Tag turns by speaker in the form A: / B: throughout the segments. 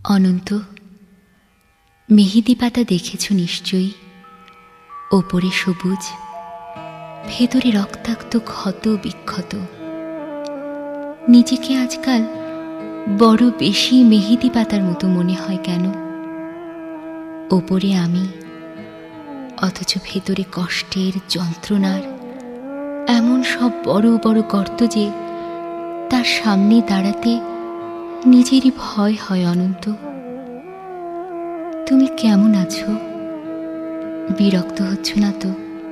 A: অনন্ত, মেহেদি পাতা দেখেছ নিশ্চয়ই। ওপরে সবুজ, ভেতরে রক্তাক্ত ক্ষত বিক্ষত। নিজেকে আজকাল বড় বেশি মেহেদি পাতার মতো মনে হয় কেন? ওপরে আমি, অথচ ভেতরে কষ্টের, যন্ত্রণার এমন সব বড় বড় গর্ত যে তার সামনে দাঁড়াতে নিজেরই ভয় হয়। অনন্ত, তুমি কেমন আছো? বিরক্ত হচ্ছ না তো?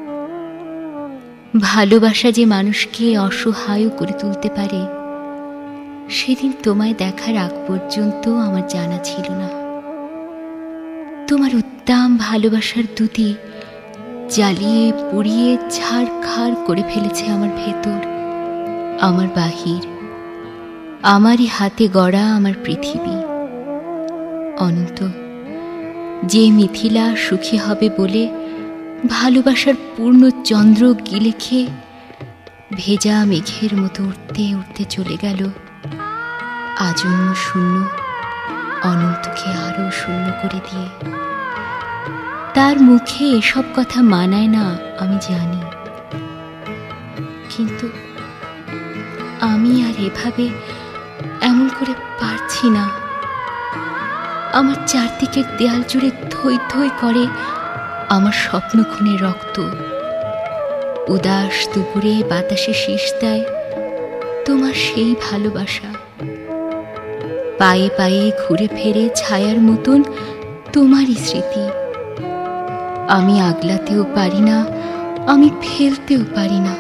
A: ভালোবাসা যে মানুষকে অসহায় করে তুলতে পারে, সেদিন তোমায় দেখার আগ পর্যন্ত আমার জানা ছিল না। তোমার উদ্দাম ভালোবাসার দুটি জ্বালিয়ে পুড়িয়ে ছাড়খাড় করে ফেলেছে আমার ভেতর, আমার বাহির, আমারই হাতে গড়া আমার পৃথিবী। অনন্ত, যে মিথিলা সুখী হবে বলে ভালোবাসার পূর্ণ চন্দ্র গিলে খেয়ে ভেজা মেঘের মতো উঠতে উঠতে চলে গেল, আজন্ম শূন্য অনন্তকে আরো শূন্য করে দিয়ে। তার মুখে এসব কথা মানায় না আমি জানি, কিন্তু আমি আর এভাবে এমন করে পারছি না। আমার চারদিকের দেয়াল জুড়ে থই থই করে আমার স্বপ্ন খুনের রক্ত। উদাস দুপুরে বাতাসে শীষ দেয় তোমার সেই ভালোবাসা। পায়ে পায়ে ঘুরে ফেরে ছায়ার মতন তোমারই স্মৃতি। আমি আগলাতেও পারি না, আমি ফেলতেও পারি না।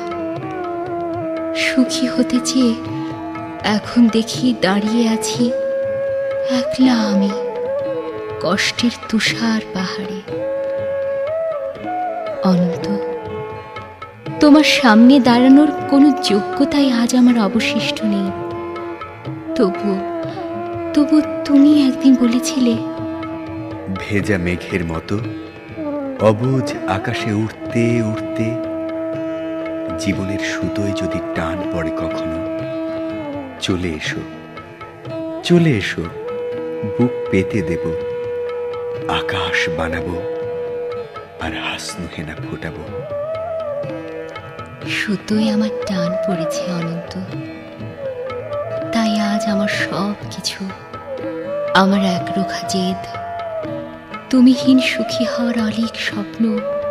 A: সুখী হতে চেয়ে এখন দেখি দাঁড়িয়ে আছি একলা আমি, কষ্টের তুষার পাহাড়ে। অনন্ত, তোমার সামনে দাঁড়ানোর কোনো যোগ্যতাই আজ আমার অবশিষ্ট নেই। তবু তুমি একদিন বলেছিলে,
B: ভেজা মেঘের মতো অবুঝ আকাশে উঠতে উঠতে জীবনের সুতোয় যদি টান পড়ে কখনো, চলে এসো, চলে এসো, বুক পেতে দেব, আকাশ বানাবো আর হাসনু হেনা ফোটাবো।
A: সুতোয় আমার টান পড়েছে অনন্ত, তাই আজ আমার সব কিছু, আমার একরোখা জেদ, তুমিহীন সুখী হওয়ার অলিক স্বপ্ন,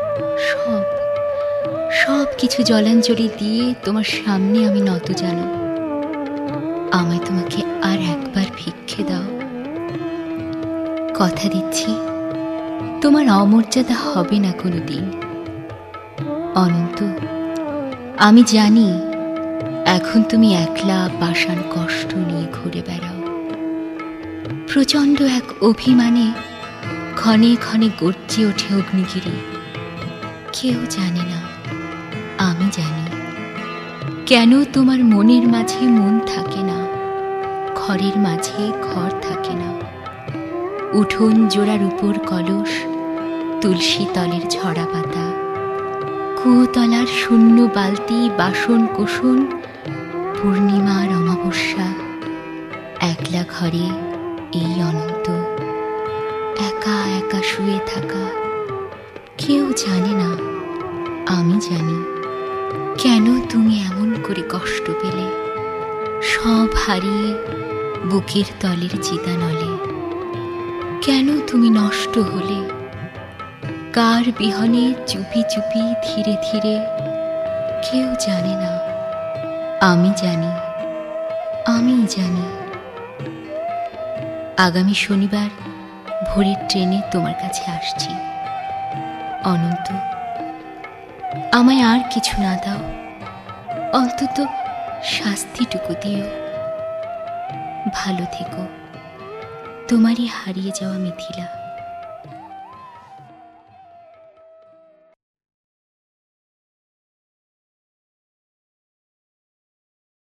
A: সব কিছু জলাঞ্জলি দিয়ে তোমার সামনে আমি নত জানো। আমায় তোমাকে আর একবার ভিক্ষে দাও। কথা দিচ্ছি তোমার অমর্যাদা হবে না কোনোদিন। অনন্ত, আমি জানি এখন তুমি একলা পাষাণ কষ্ট নিয়ে ঘুরে বেড়াও। প্রচণ্ড এক অভিমানে ক্ষণে ক্ষণে গর্জে ওঠে অগ্নিগিরি। কেউ জানে না, আমি জানি কেন তোমার মনের মাঝে মন থাকে না, ঘরের মাঝে ঘর থাকে না। উঠোন জোড়ার উপর কলস, তুলসী তলের ঝরা পাতা, কুয়োতলার শূন্য বালতি, বাসন কোসন, পূর্ণিমার অমাবস্যা, একলা ঘরে এই অনন্ত একা একা শুয়ে থাকা। কেউ জানে না, আমি জানি কেন তুমি এমন করে কষ্ট পেলে, সব হারিয়ে বুকের তলের চিতানলে। কেন তুমি নষ্ট হলে, কার বিহনে চুপি চুপি ধীরে ধীরে। কেউ জানে না, আমি জানি, আমি জানি। আগামী শনিবার ভোরের ট্রেনে তোমার কাছে আসছি। অনন্ত, আমায় আর কিছু না দাও, অন্তত শাস্তিটুকু দিও। ভালো থেকো, তোমারই হারিয়ে যাওয়া মিথিলা।